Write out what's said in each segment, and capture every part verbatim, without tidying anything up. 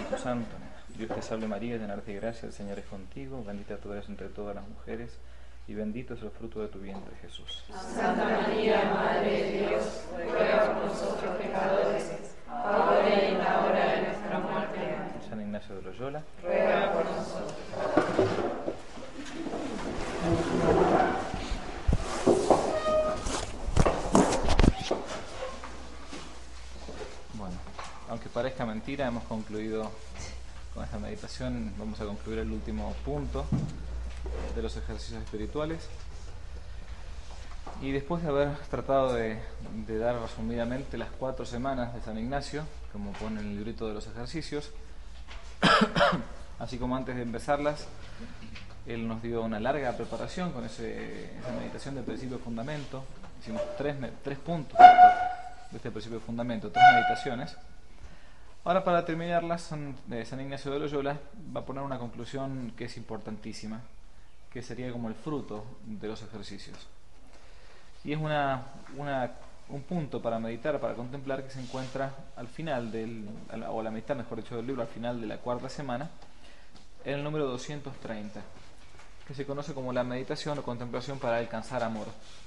Espíritu Santo. Dios te salve María, llena eres de gracia, el Señor es contigo, bendita tú eres entre todas las mujeres, y bendito es el fruto de tu vientre, Jesús. Santa María, Madre de Dios, ruega por nosotros pecadores, ahora y en la hora de nuestra muerte. Amén. San Ignacio de Loyola, ruega por nosotros. Bueno, aunque parezca mentira, hemos concluido con esta meditación. Vamos a concluir el último punto de los ejercicios espirituales. Y después de haber tratado de, de dar resumidamente las cuatro semanas de San Ignacio, como pone en el librito de los ejercicios, así como antes de empezarlas, él nos dio una larga preparación con ese, esa meditación de principio de fundamento. Hicimos tres, tres puntos de este principio de fundamento, tres meditaciones. Ahora, para terminarlas, San, eh, San Ignacio de Loyola va a poner una conclusión que es importantísima, que sería como el fruto de los ejercicios. Y es una, una, un punto para meditar, para contemplar, que se encuentra al final, del, o a la mitad, mejor dicho, del libro, al final de la cuarta semana, en el número doscientos treinta, que se conoce como la meditación o contemplación para alcanzar amor.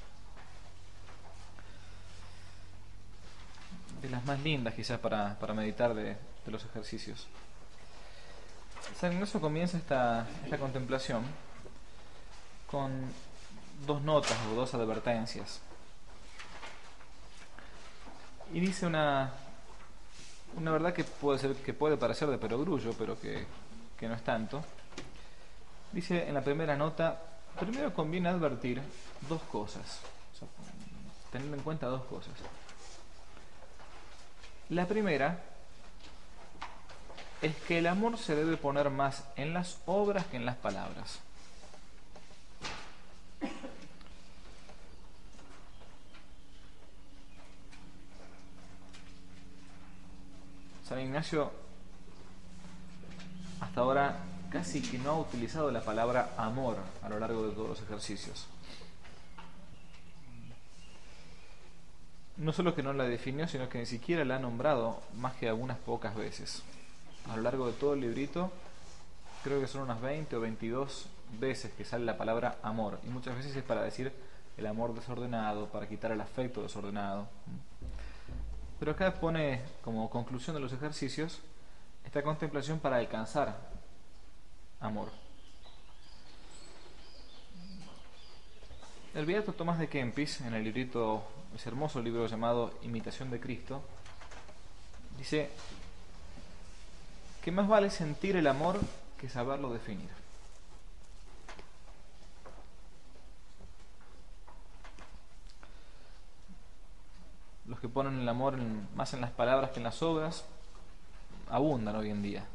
De las más lindas quizás para, para meditar de, de los ejercicios. San Ignacio comienza esta, esta contemplación con dos notas o dos advertencias. Y dice una, una verdad que puede ser, que puede parecer de perogrullo, pero que, que no es tanto. Dice en la primera nota: primero conviene advertir dos cosas, o sea, tener en cuenta dos cosas. La primera es que el amor se debe poner más en las obras que en las palabras. San Ignacio hasta ahora casi que no ha utilizado la palabra amor a lo largo de todos los ejercicios. No solo que no la definió, sino que ni siquiera la ha nombrado más que algunas pocas veces. A lo largo de todo el librito, creo que son unas veinte o veintidós veces que sale la palabra amor. Y muchas veces es para decir el amor desordenado, para quitar el afecto desordenado. Pero acá pone como conclusión de los ejercicios esta contemplación para alcanzar amor. El beato Tomás de Kempis, en el librito, ese hermoso libro llamado Imitación de Cristo, dice que más vale sentir el amor que saberlo definir. Los que ponen el amor en, más en las palabras que en las obras abundan hoy en día.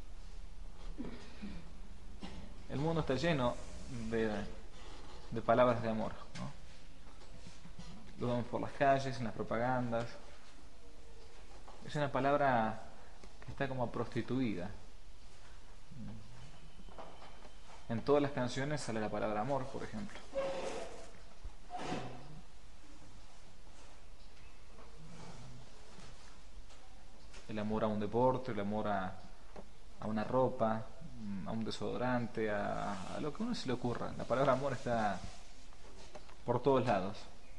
El mundo está lleno de, de palabras de amor, ¿no? Lo vemos por las calles, en las propagandas. Es una palabra que está como prostituida. En todas las canciones sale la palabra amor, por ejemplo. El amor a un deporte, el amor a, a una ropa, a un desodorante, a, a lo que a uno se le ocurra. La palabra amor está por todos lados.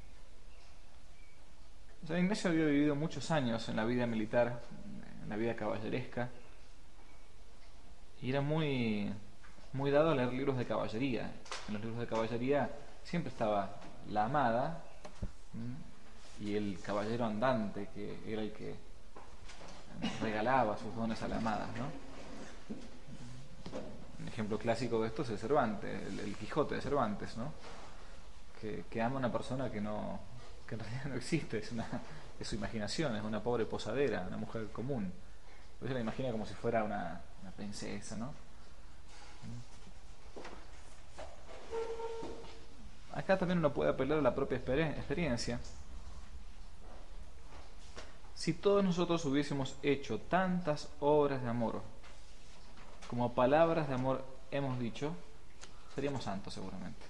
San Ignacio había vivido muchos años en la vida militar, en la vida caballeresca, y era muy, muy dado a leer libros de caballería. En los libros de caballería siempre estaba la amada y el caballero andante, que era el que regalaba sus dones a la amada, ¿no? Un ejemplo clásico de esto es el Cervantes, el, el Quijote de Cervantes, ¿no? Que, que ama a una persona que no, que en realidad no existe, es una, es su imaginación, es una pobre posadera, una mujer común. Pero se la imagina como si fuera una, una princesa, ¿no? Acá también uno puede apelar a la propia experiencia. Si todos nosotros hubiésemos hecho tantas obras de amor como palabras de amor hemos dicho, seríamos santos seguramente.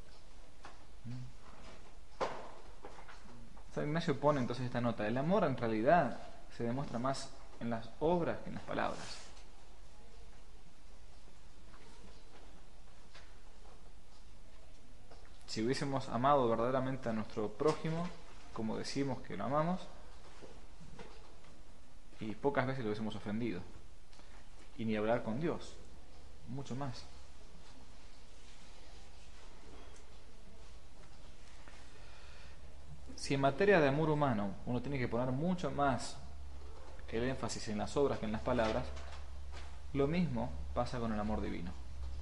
San Ignacio pone entonces esta nota: el amor en realidad se demuestra más en las obras que en las palabras. si hubiésemos amado verdaderamente a nuestro prójimo, como decimos que lo amamos, y pocas veces lo hubiésemos ofendido. Y ni hablar con Dios, mucho más. Si en materia de amor humano uno tiene que poner mucho más el énfasis en las obras que en las palabras, lo mismo pasa con el amor divino.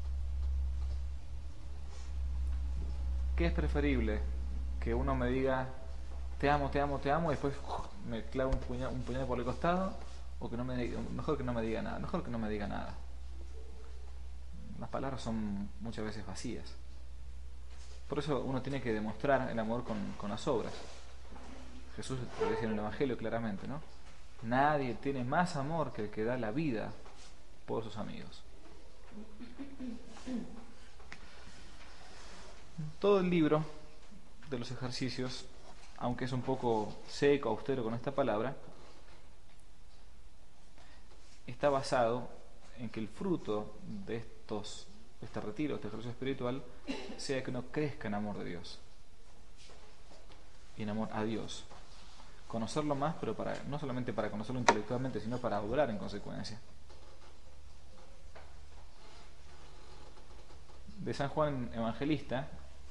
¿Qué es preferible? Que uno me diga te amo, te amo, te amo y después ¡uf!, me clava un puñal, un puñal por el costado, o que no me diga, mejor que no me diga nada, mejor que no me diga nada. Las palabras son muchas veces vacías. Por eso uno tiene que demostrar el amor con, con las obras. Jesús lo decía en el Evangelio claramente, ¿no? Nadie tiene más amor que el que da la vida por sus amigos. Todo el libro de los ejercicios, aunque es un poco seco, austero con esta palabra, está basado en que el fruto de estos, de este retiro, este ejercicio espiritual, sea que uno crezca en amor de Dios y en amor a Dios. Conocerlo más, pero para, no solamente para conocerlo intelectualmente, sino para obrar en consecuencia. De San Juan Evangelista,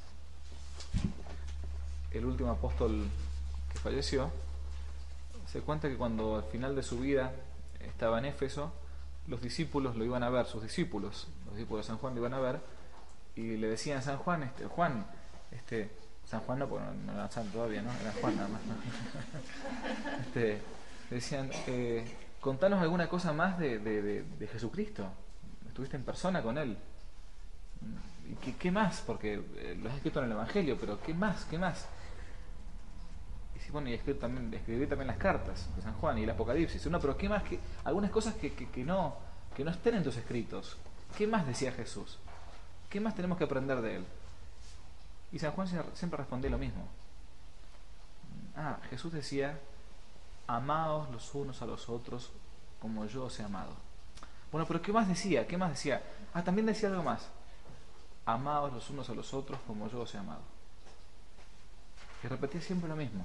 el último apóstol que falleció, se cuenta que cuando al final de su vida estaba en Éfeso, los discípulos lo iban a ver, sus discípulos, los discípulos de San Juan lo iban a ver, y le decían a San Juan, este, Juan, este, San Juan no, porque no, no era santo todavía, ¿no? Era Juan nada más. este, le decían, eh, contanos alguna cosa más de, de, de, de Jesucristo. Estuviste en persona con él. ¿Y qué, qué más? Porque eh, lo has escrito en el Evangelio, pero ¿qué más? ¿Qué más? Y sí, bueno, y escribí también, escribí también las cartas de San Juan y el Apocalipsis. No, pero ¿qué más? ¿Qué, algunas cosas que, que, que, no, que no estén en tus escritos. ¿Qué más decía Jesús? ¿Qué más tenemos que aprender de él? Y San Juan siempre respondía lo mismo. Ah, Jesús decía, amaos los unos a los otros como yo os he amado. Bueno, pero ¿qué más decía? ¿Qué más decía? Ah, también decía algo más. Amaos los unos a los otros como yo os he amado. Y repetía siempre lo mismo.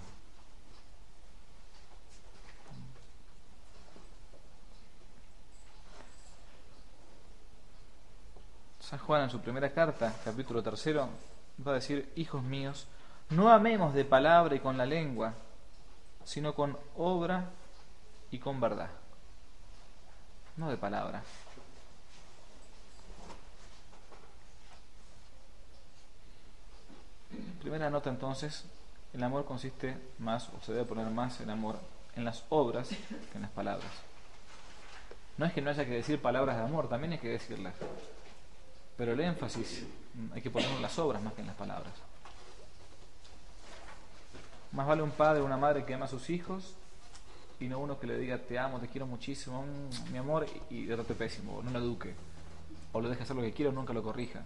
San Juan en su primera carta, capítulo tercero, va a decir, hijos míos, no amemos de palabra y con la lengua, sino con obra y con verdad. No de palabra. Primera nota entonces, el amor consiste más, o se debe poner más el amor en las obras que en las palabras. No es que no haya que decir palabras de amor, también hay que decirlas. Pero el énfasis hay que poner en las obras más que en las palabras. Más vale un padre o una madre que ama a sus hijos y no uno que le diga te amo, te quiero muchísimo, mmm, mi amor, y de trate pésimo, o no lo eduque, o lo deje hacer lo que quiera o nunca lo corrija.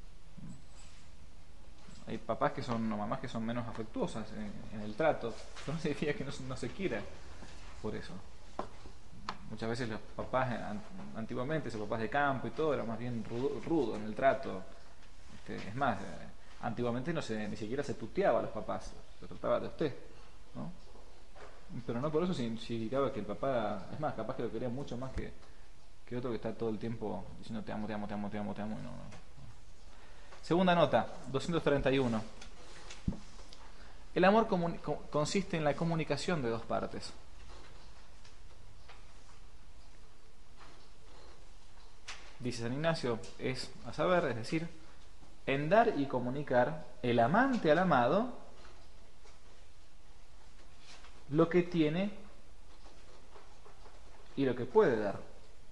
Hay papás que son, o mamás que son menos afectuosas en, en el trato, pero no significa que no, no se quiera por eso. Muchas veces los papás, antiguamente, esos papás de campo y todo, eran más bien rudo, rudo en el trato. Este, es más, antiguamente no se, ni siquiera se tuteaba a los papás, se trataba de usted, ¿no? Pero no por eso significaba que el papá, es más, capaz que lo quería mucho más que, que otro que está todo el tiempo diciendo te amo, te amo, te amo, te amo, te amo. No, no. Segunda nota, doscientos treinta y uno. El amor consiste en la comunicación de dos partes. Dice San Ignacio, es a saber, es decir, en dar y comunicar el amante al amado lo que tiene y lo que puede dar.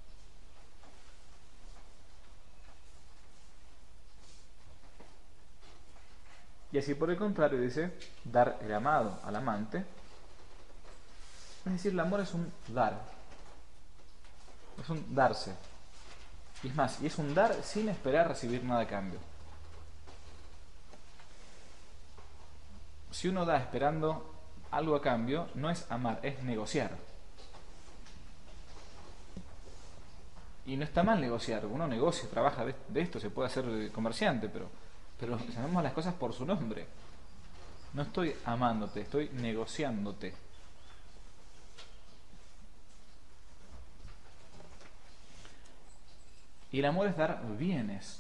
Y así por el contrario dice, dar el amado al amante, es decir, el amor es un dar, es un darse. Y es más, y es un dar sin esperar recibir nada a cambio. Si uno da esperando algo a cambio, no es amar, es negociar. Y no está mal negociar, uno negocia, trabaja de, de esto, se puede hacer comerciante, pero Pero llamemos a las cosas por su nombre. No estoy amándote, estoy negociándote. Y el amor es dar bienes,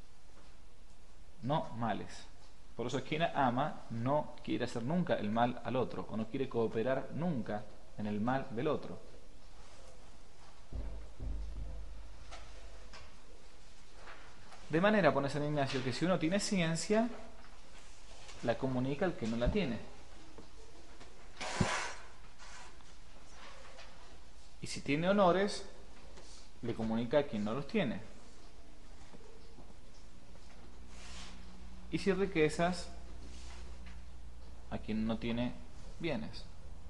no males. Por eso quien ama no quiere hacer nunca el mal al otro, o no quiere cooperar nunca en el mal del otro. De manera, pone San Ignacio, que si uno tiene ciencia, la comunica al que no la tiene. Y si tiene honores, le comunica a quien no los tiene. Y si riquezas, a quien no tiene bienes.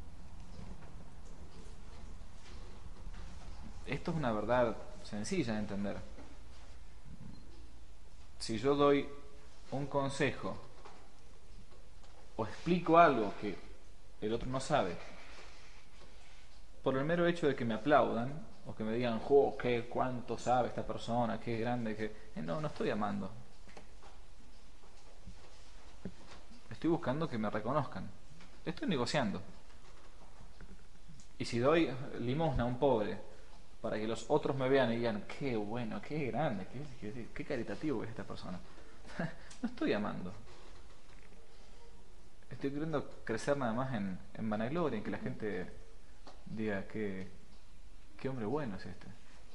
Esto es una verdad sencilla de entender. Si yo doy un consejo o explico algo que el otro no sabe, por el mero hecho de que me aplaudan o que me digan, ¡oh, qué cuánto sabe esta persona, qué grande! Que eh, no, no estoy amando. Estoy buscando que me reconozcan. Estoy negociando. Y si doy limosna a un pobre para que los otros me vean y digan, qué bueno, qué grande, qué, qué, qué caritativo es esta persona, no estoy amando. Estoy queriendo crecer nada más en, en vanagloria, en que la gente diga que qué hombre bueno es este.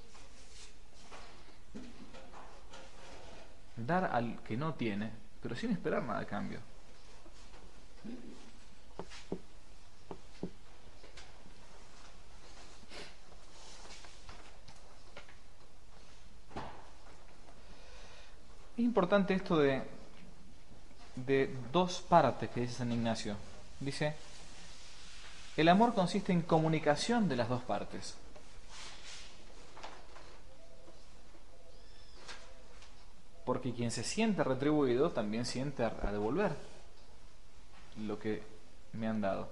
Dar al que no tiene, pero sin esperar nada a cambio. Es importante esto de, de dos partes que dice San Ignacio. Dice, el amor consiste en comunicación de las dos partes. Porque quien se siente retribuido también siente a, a devolver lo que me han dado.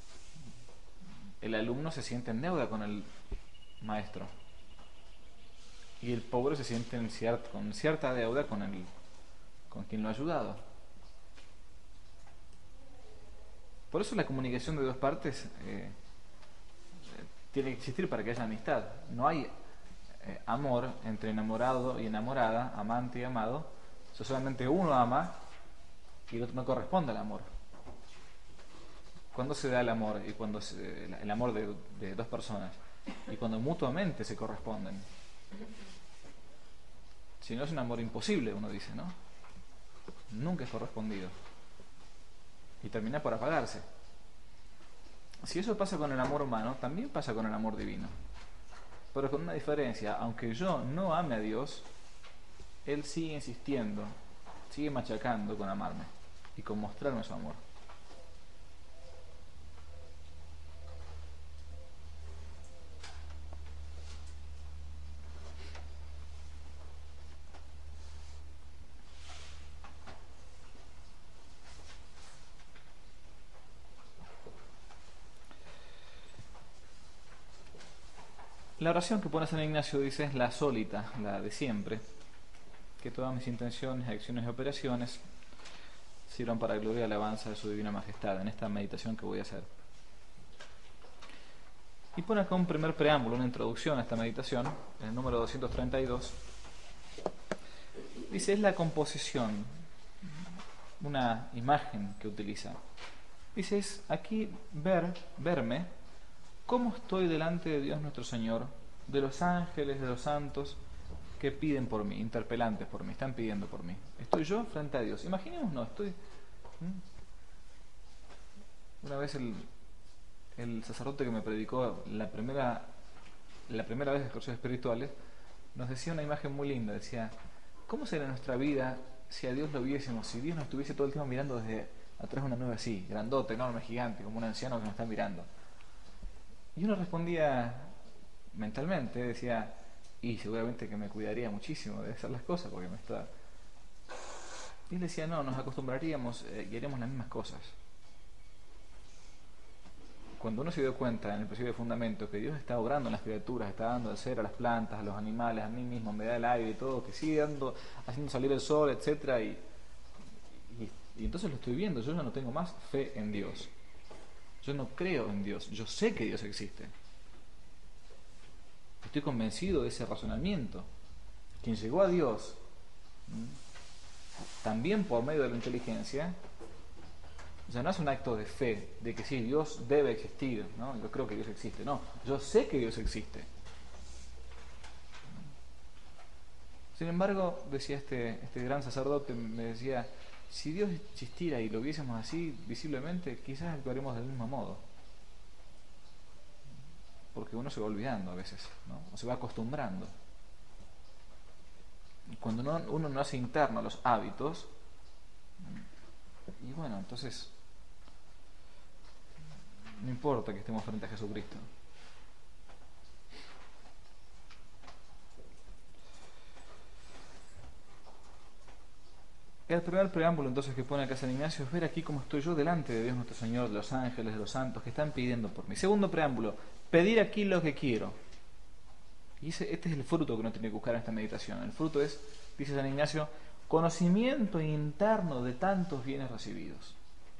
El alumno se siente en deuda con el maestro. Y el pobre se siente en ciert, con cierta deuda con, el, con quien lo ha ayudado. Por eso la comunicación de dos partes eh, tiene que existir para que haya amistad. No hay eh, amor entre enamorado y enamorada, amante y amado. So, solamente uno ama y el otro no corresponde al amor. ¿Cuándo se da el amor? Y cuando se, el amor de, de dos personas. Y cuando mutuamente se corresponden. Si no es un amor imposible, uno dice, ¿no? Nunca es correspondido. Y termina por apagarse. Si eso pasa con el amor humano, también pasa con el amor divino. Pero con una diferencia. Aunque yo no ame a Dios, Él sigue insistiendo, sigue machacando con amarme y con mostrarme su amor. La oración que pone San Ignacio dice es la sólita, la de siempre, que todas mis intenciones, acciones y operaciones sirvan para gloria y alabanza de su divina majestad, en esta meditación que voy a hacer. Y pone acá un primer preámbulo, una introducción a esta meditación, en el número doscientos treinta y dos. Dice, es la composición, una imagen que utiliza. Dice, es aquí ver, verme, cómo estoy delante de Dios nuestro Señor, de los ángeles, de los santos, que piden por mí, interpelantes por mí, están pidiendo por mí. Estoy yo frente a Dios. Imaginémonos, estoy... ¿Mm? Una vez el, el sacerdote que me predicó la primera, la primera vez de ejercicios espirituales, nos decía una imagen muy linda. Decía, ¿cómo sería nuestra vida si a Dios lo viésemos? Si Dios nos estuviese todo el tiempo mirando desde atrás de una nube así, grandote, enorme, gigante, como un anciano que nos está mirando. Y uno respondía mentalmente, decía, y seguramente que me cuidaría muchísimo de hacer las cosas porque me está... Y él decía, no, nos acostumbraríamos eh, y haríamos las mismas cosas. Cuando uno se dio cuenta en el principio de fundamento que Dios está obrando en las criaturas, está dando de ser a las plantas, a los animales, a mí mismo, me da el aire y todo, que sigue dando, haciendo salir el sol, etcétera, y Y entonces lo estoy viendo, yo ya no tengo más fe en Dios. Yo no creo en Dios, yo sé que Dios existe. Estoy convencido de ese razonamiento. Quien llegó a Dios, también por medio de la inteligencia, ya no es un acto de fe, de que sí, Dios debe existir, ¿no? Yo creo que Dios existe. No, yo sé que Dios existe. Sin embargo, decía este, este gran sacerdote, me decía, si Dios existiera y lo viésemos así visiblemente, quizás actuaremos del mismo modo. Porque uno se va olvidando a veces, ¿no? O se va acostumbrando. Cuando uno, uno no hace interno los hábitos, y bueno, entonces no importa que estemos frente a Jesucristo. El primer preámbulo entonces que pone acá San Ignacio es ver aquí cómo estoy yo delante de Dios nuestro Señor, de los ángeles, de los santos que están pidiendo por mí. Segundo preámbulo, pedir aquí lo que quiero. Y ese, este es el fruto que uno tiene que buscar en esta meditación. El fruto es, dice San Ignacio, conocimiento interno de tantos bienes recibidos.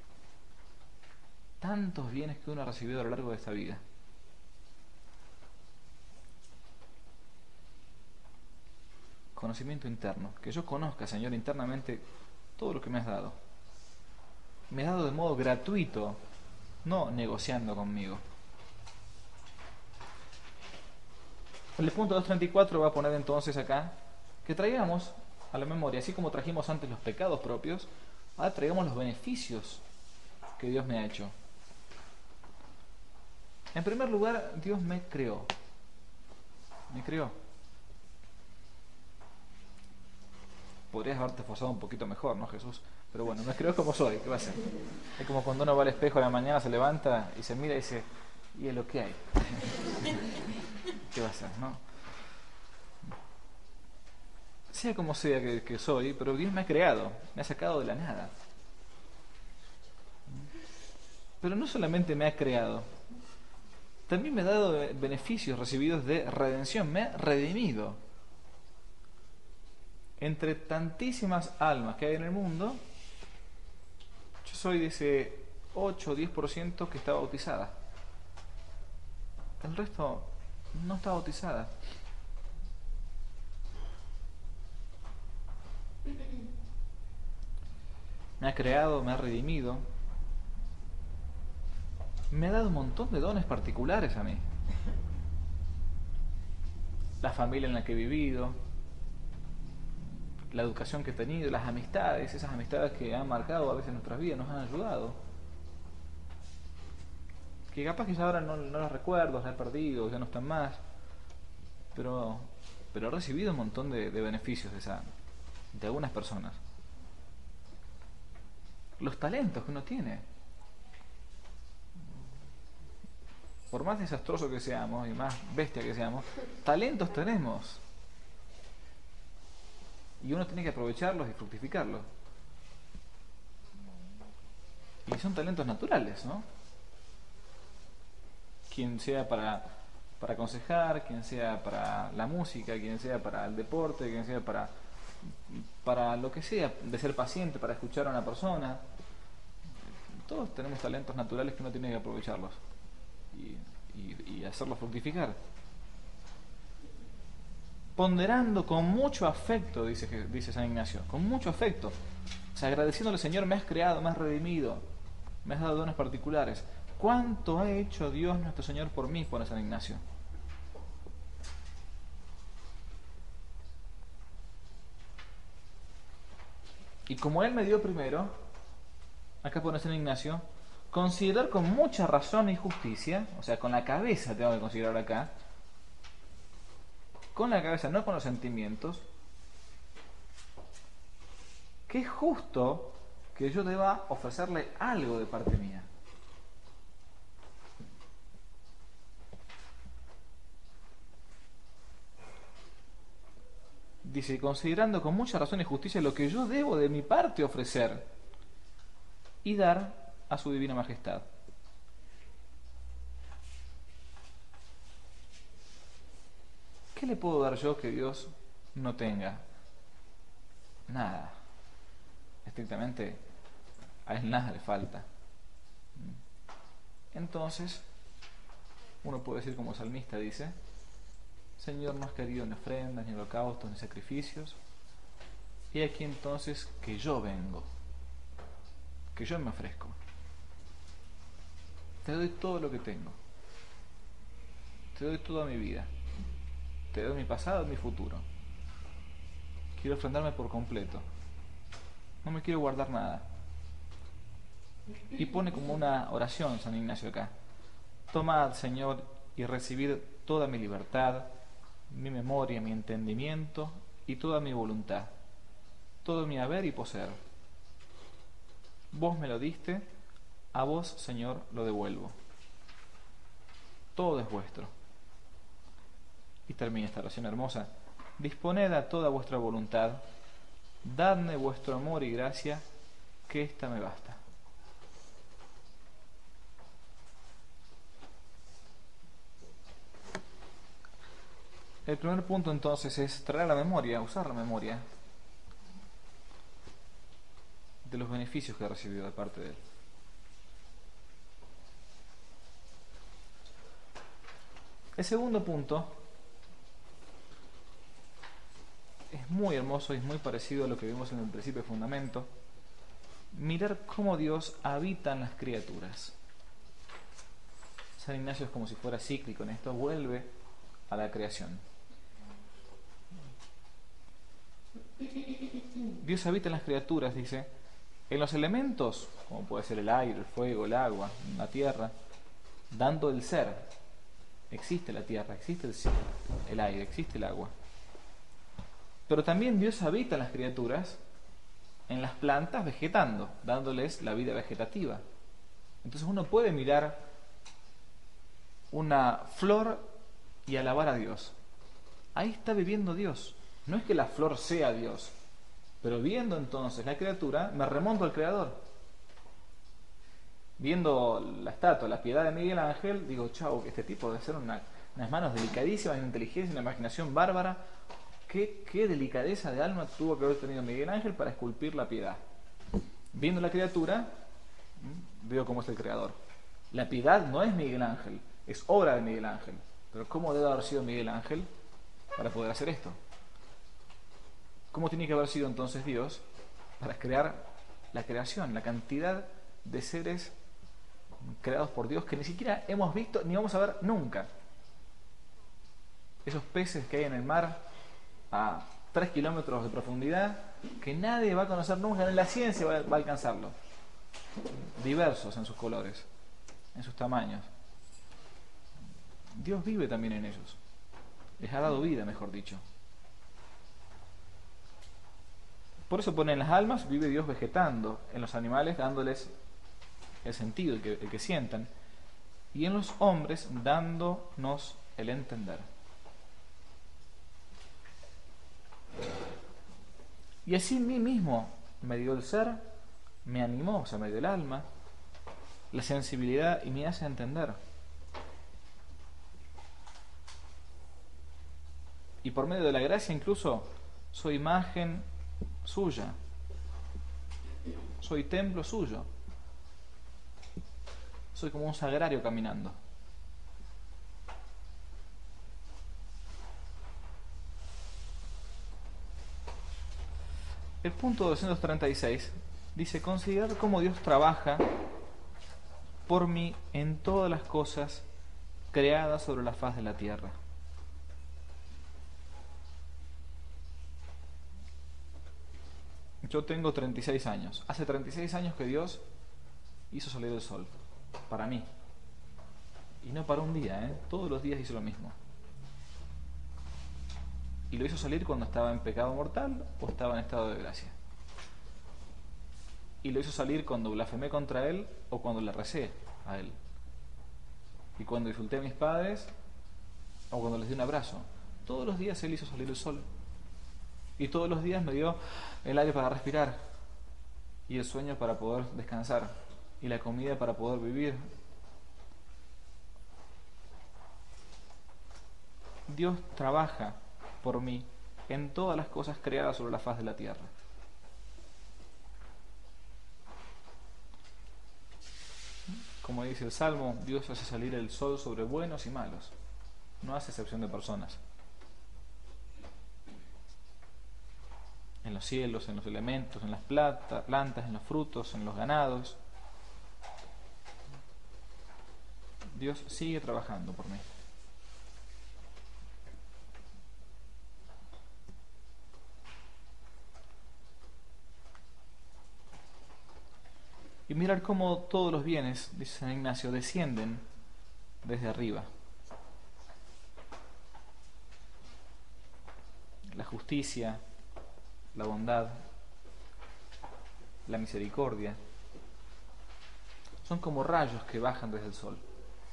Tantos bienes que uno ha recibido a lo largo de esta vida. Conocimiento interno, que yo conozca, Señor, internamente todo lo que me has dado. Me has dado de modo gratuito, no negociando conmigo. El punto doscientos treinta y cuatro va a poner entonces acá que traigamos a la memoria, así como trajimos antes los pecados propios, ahora traigamos los beneficios que Dios me ha hecho. En primer lugar, Dios me creó. Me creó. Podrías haberte esforzado un poquito mejor, ¿no, Jesús? Pero bueno, me creó como soy, ¿qué va a hacer? Es como cuando uno va al espejo a la mañana, se levanta y se mira y dice, ¿y es lo que hay? ¿Qué va a hacer, no? Sea como sea que, que soy, pero Dios me ha creado, me ha sacado de la nada. Pero no solamente me ha creado, también me ha dado beneficios recibidos de redención, me ha redimido. Entre tantísimas almas que hay en el mundo, yo soy de ese ocho o diez por ciento que está bautizada. El resto no está bautizada. Me ha creado, me ha redimido, me ha dado un montón de dones particulares a mí. La familia en la que he vivido, la educación que he tenido, las amistades, esas amistades que han marcado a veces nuestras vidas, nos han ayudado. Que capaz que ya ahora no, no las recuerdo, las he perdido, ya no están más. Pero, pero he recibido un montón de, de beneficios de, esa, de algunas personas. Los talentos que uno tiene. Por más desastroso que seamos y más bestia que seamos, talentos tenemos. Y uno tiene que aprovecharlos y fructificarlos. Y son talentos naturales, ¿no? Quien sea para, para aconsejar, quien sea para la música, quien sea para el deporte, quien sea para, para lo que sea, de ser paciente, para escuchar a una persona. Todos tenemos talentos naturales que uno tiene que aprovecharlos y, y, y hacerlos fructificar. Ponderando con mucho afecto, dice, dice San Ignacio, con mucho afecto. O sea, agradeciéndole, Señor, me has creado, me has redimido, me has dado dones particulares. ¿Cuánto ha hecho Dios nuestro Señor por mí? Pone San Ignacio. Y como Él me dio primero, acá pone San Ignacio, considerar con mucha razón y justicia, o sea, con la cabeza tengo que considerar acá, con la cabeza, no con los sentimientos, que es justo que yo deba ofrecerle algo de parte mía. Dice, considerando con mucha razón y justicia lo que yo debo de mi parte ofrecer y dar a su divina majestad. ¿Qué le puedo dar yo que Dios no tenga? Nada. Estrictamente a Él nada le falta. Entonces, uno puede decir como salmista dice: Señor, no has querido ni ofrendas, ni holocaustos, ni sacrificios. Y aquí entonces que yo vengo, que yo me ofrezco. Te doy todo lo que tengo. Te doy toda mi vida. Te doy mi pasado y mi futuro. Quiero ofrendarme por completo. No me quiero guardar nada. Y pone como una oración San Ignacio acá: tomad, Señor, y recibid toda mi libertad, mi memoria, mi entendimiento y toda mi voluntad, todo mi haber y poseer. Vos me lo diste, a vos, Señor, lo devuelvo. Todo es vuestro. Y termina esta oración hermosa: disponed a toda vuestra voluntad, dadme vuestro amor y gracia, que ésta me basta. El primer punto entonces es traer la memoria, usar la memoria de los beneficios que ha recibido de parte de Él. El segundo punto es muy hermoso y es muy parecido a lo que vimos en el principio de fundamento: mirar cómo Dios habita en las criaturas. San Ignacio es como si fuera cíclico en esto, vuelve a la creación. Dios habita en las criaturas, dice, en los elementos, como puede ser el aire, el fuego, el agua, la tierra, dando el ser. Existe la tierra, existe el cielo, el aire, existe el agua. Pero también Dios habita en las criaturas, en las plantas, vegetando, dándoles la vida vegetativa. Entonces uno puede mirar una flor y alabar a Dios. Ahí está viviendo Dios. No es que la flor sea Dios, pero viendo entonces la criatura, me remonto al Creador. Viendo la estatua, la Piedad de Miguel Ángel, digo: chau, que este tipo debe ser una, unas manos delicadísimas, una inteligencia, una imaginación bárbara. ¿Qué, qué delicadeza de alma tuvo que haber tenido Miguel Ángel para esculpir la Piedad? Viendo la criatura, veo cómo es el Creador. La Piedad no es Miguel Ángel, es obra de Miguel Ángel. Pero ¿cómo debe haber sido Miguel Ángel para poder hacer esto? ¿Cómo tiene que haber sido entonces Dios para crear la creación, la cantidad de seres creados por Dios que ni siquiera hemos visto ni vamos a ver nunca? Esos peces que hay en el mar a tres kilómetros de profundidad, que nadie va a conocer nunca, ni la ciencia va a alcanzarlo. Diversos en sus colores, en sus tamaños. Dios vive también en ellos. Les ha dado vida, mejor dicho. Por eso pone: en las almas vive Dios vegetando, en los animales dándoles el sentido, el que, el que sientan, y en los hombres dándonos el entender. Y así en mí mismo me dio el ser, me animó, o sea, me dio el alma, la sensibilidad y me hace entender. Y por medio de la gracia incluso soy imagen suya, soy templo suyo, soy como un sagrario caminando. El punto doscientos treinta y seis dice: considerar cómo Dios trabaja por mí en todas las cosas creadas sobre la faz de la tierra. Yo tengo treinta y seis años. Hace treinta y seis años que Dios hizo salir el sol, para mí. Y no para un día, ¿eh? Todos los días hizo lo mismo. Y lo hizo salir cuando estaba en pecado mortal o estaba en estado de gracia. Y lo hizo salir cuando blasfemé contra Él o cuando le recé a Él. Y cuando insulté a mis padres o cuando les di un abrazo. Todos los días Él hizo salir el sol. Y todos los días me dio el aire para respirar, y el sueño para poder descansar, y la comida para poder vivir. Dios trabaja por mí en todas las cosas creadas sobre la faz de la tierra. Como dice el Salmo, Dios hace salir el sol sobre buenos y malos. No hace excepción de personas. En los cielos, en los elementos, en las plata, plantas, en los frutos, en los ganados. Dios sigue trabajando por mí. Y mirar cómo todos los bienes, dice San Ignacio, descienden desde arriba. La justicia, la bondad, la misericordia, son como rayos que bajan desde el sol.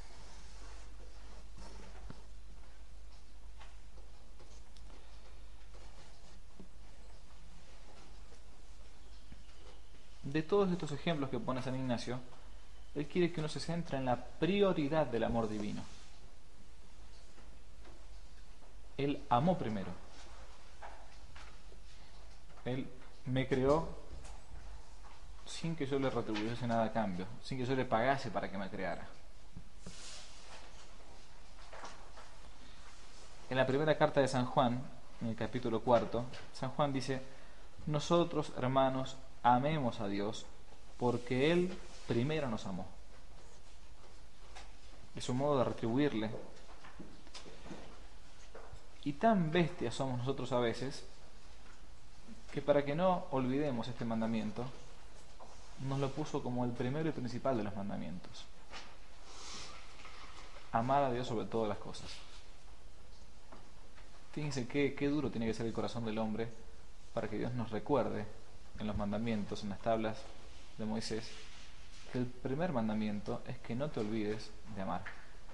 De todos estos ejemplos que pone San Ignacio, él quiere que uno se centre en la prioridad del amor divino. Él amó primero. Él me creó sin que yo le retribuyese nada a cambio, sin que yo le pagase para que me creara. En la primera carta de San Juan, en el capítulo cuarto, San Juan dice: nosotros, hermanos, amemos a Dios porque Él primero nos amó. Es un modo de retribuirle. Y tan bestias somos nosotros a veces que para que no olvidemos este mandamiento, nos lo puso como el primero y principal de los mandamientos. Amar a Dios sobre todas las cosas. Fíjense qué, qué duro tiene que ser el corazón del hombre para que Dios nos recuerde en los mandamientos, en las tablas de Moisés, que el primer mandamiento es que no te olvides de amar.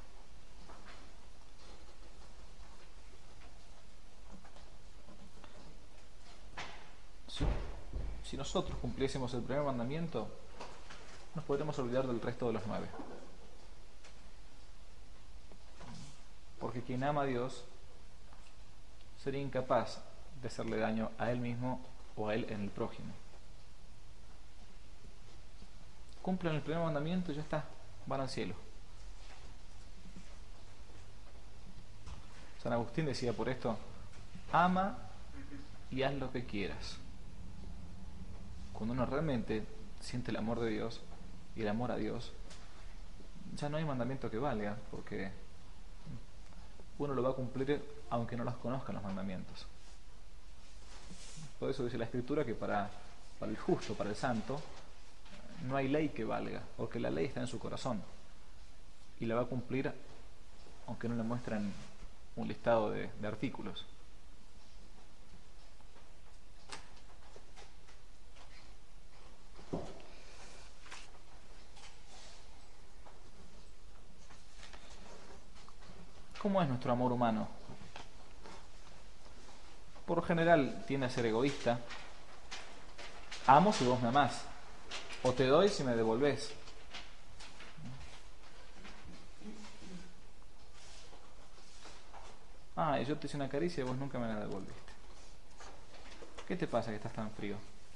Si, si nosotros cumpliésemos el primer mandamiento, nos podremos olvidar del resto de los nueve. Porque quien ama a Dios sería incapaz de hacerle daño a él mismo o a él en el prójimo. Cumplen el primer mandamiento y ya está, van al cielo. San Agustín decía por esto: ama y haz lo que quieras. Cuando uno realmente siente el amor de Dios y el amor a Dios, ya no hay mandamiento que valga, porque uno lo va a cumplir aunque no los conozcan los mandamientos. Por eso dice la Escritura que para, para el justo, para el santo, no hay ley que valga, porque la ley está en su corazón y la va a cumplir aunque no le muestren un listado de, de artículos. ¿Cómo es nuestro amor humano? Por lo general tiende a ser egoísta. Amo si vos me amás, o te doy si me devolvés. Ah, y yo te hice una caricia y vos nunca me la devolviste. ¿Qué te pasa que estás tan frío?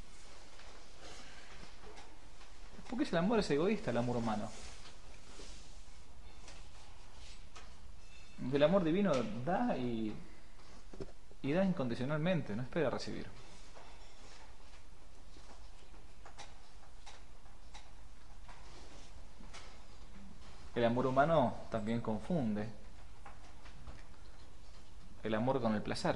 Porque el amor es egoísta, el amor humano. El amor divino da y, y da incondicionalmente, no espera recibir. El amor humano también confunde el amor con el placer.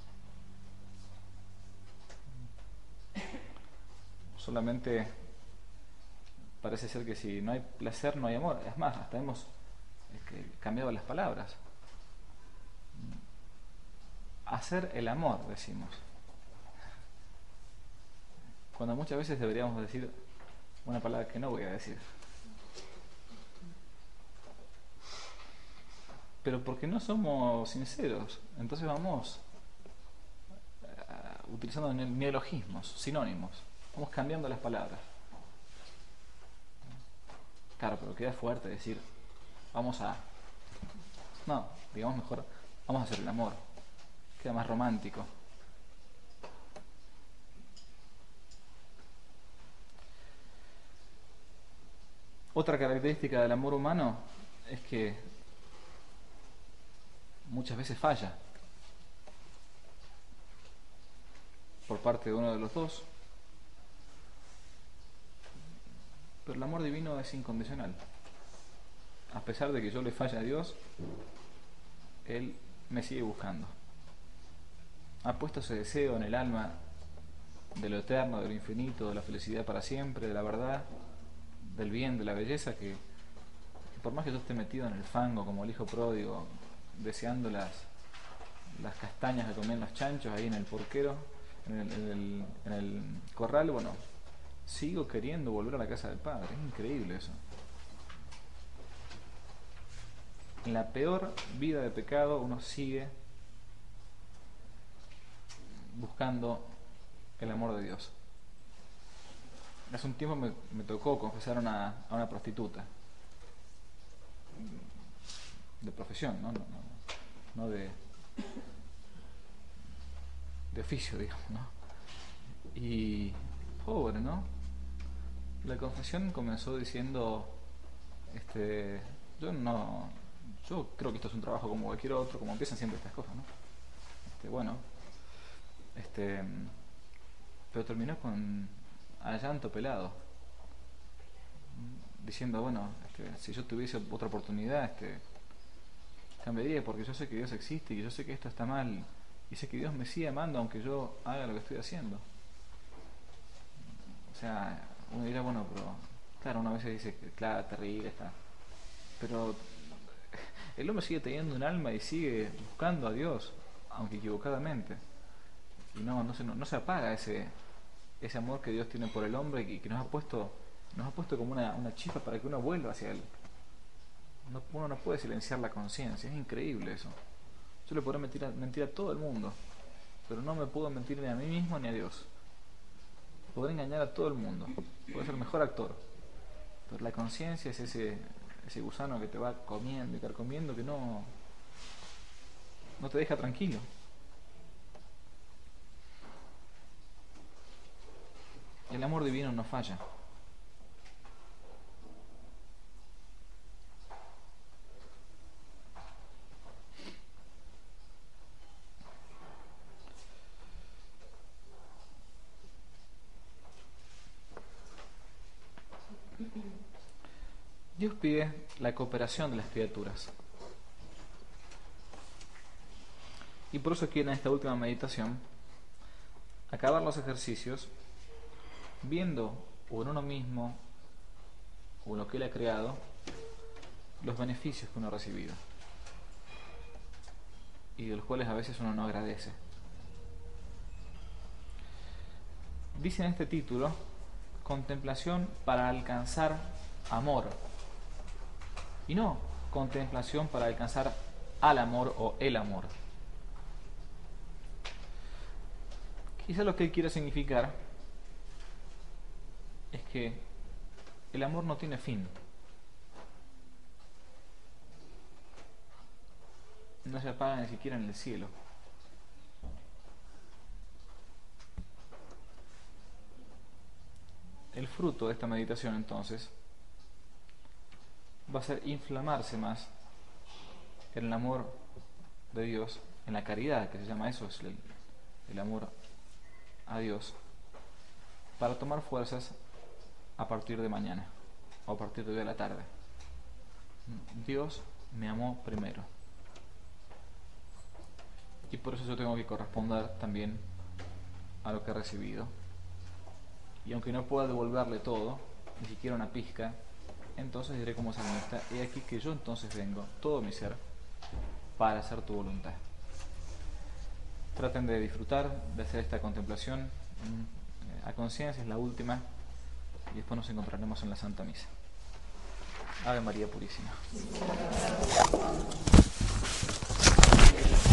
Solamente parece ser que si no hay placer no hay amor. Es más, hasta hemos cambiado las palabras. Hacer el amor, decimos, cuando muchas veces deberíamos decir una palabra que no voy a decir. Pero porque no somos sinceros, entonces vamos uh, utilizando neologismos, sinónimos, vamos cambiando las palabras. Claro, pero queda fuerte decir vamos a... No, digamos mejor vamos a hacer el amor. Queda más romántico. Otra característica del amor humano es que muchas veces falla por parte de uno de los dos, pero el amor divino es incondicional. A pesar de que yo le falle a Dios, Él me sigue buscando. Ha puesto ese deseo en el alma de lo eterno, de lo infinito, de la felicidad para siempre, de la verdad, del bien, de la belleza, que, que por más que yo esté metido en el fango como el hijo pródigo, deseando las, las castañas que comían los chanchos ahí en el porquero, en el, en el, en el corral, bueno, sigo queriendo volver a la casa del Padre. Es increíble eso. En la peor vida de pecado uno sigue buscando el amor de Dios. Hace un tiempo me, me tocó confesar a una, a una prostituta de profesión, no, no, no, no de, de oficio, digamos, ¿no? Y pobre, ¿no? La confesión comenzó diciendo, este, yo no, yo creo que esto es un trabajo como cualquier otro, como empiezan siempre estas cosas, ¿no? Este, bueno, este, pero terminó con a llanto pelado, diciendo, bueno, este, si yo tuviese otra oportunidad, este, cambiaría, porque yo sé que Dios existe y yo sé que esto está mal y sé que Dios me sigue amando aunque yo haga lo que estoy haciendo. O sea, uno dirá, bueno, pero claro, una vez se dice que claro, terrible está, pero el hombre sigue teniendo un alma y sigue buscando a Dios, aunque equivocadamente, y no, no se, no, no se apaga ese ese amor que Dios tiene por el hombre y que nos ha puesto nos ha puesto como una, una chispa para que uno vuelva hacia Él. No, uno no puede silenciar la conciencia, es increíble eso. Yo le podré mentir a, mentir a todo el mundo, pero no me puedo mentir ni a mí mismo ni a Dios. Podré engañar a todo el mundo, puedo ser el mejor actor, pero la conciencia es ese ese gusano que te va comiendo y carcomiendo, que no no te deja tranquilo. El amor divino no falla. Dios pide la cooperación de las criaturas. Y por eso quiere en esta última meditación acabar los ejercicios viendo o en uno mismo o en lo que Él ha creado los beneficios que uno ha recibido y de los cuales a veces uno no agradece. Dice en este título, contemplación para alcanzar amor, y no contemplación para alcanzar al amor o el amor. Quizá lo que Él quiere significar es que el amor no tiene fin. No se apaga ni siquiera en el cielo. El fruto de esta meditación, entonces, va a ser inflamarse más en el amor de Dios, en la caridad, que se llama eso, es el, el amor a Dios, para tomar fuerzas a partir de mañana o a partir de hoy a la tarde. Dios me amó primero y por eso yo tengo que corresponder también a lo que he recibido, y aunque no pueda devolverle todo, ni siquiera una pizca, entonces diré como salmista, he aquí que yo entonces vengo, todo mi ser, para hacer tu voluntad. Traten de disfrutar de hacer esta contemplación a conciencia, es la última, y después nos encontraremos en la Santa Misa. Ave María Purísima.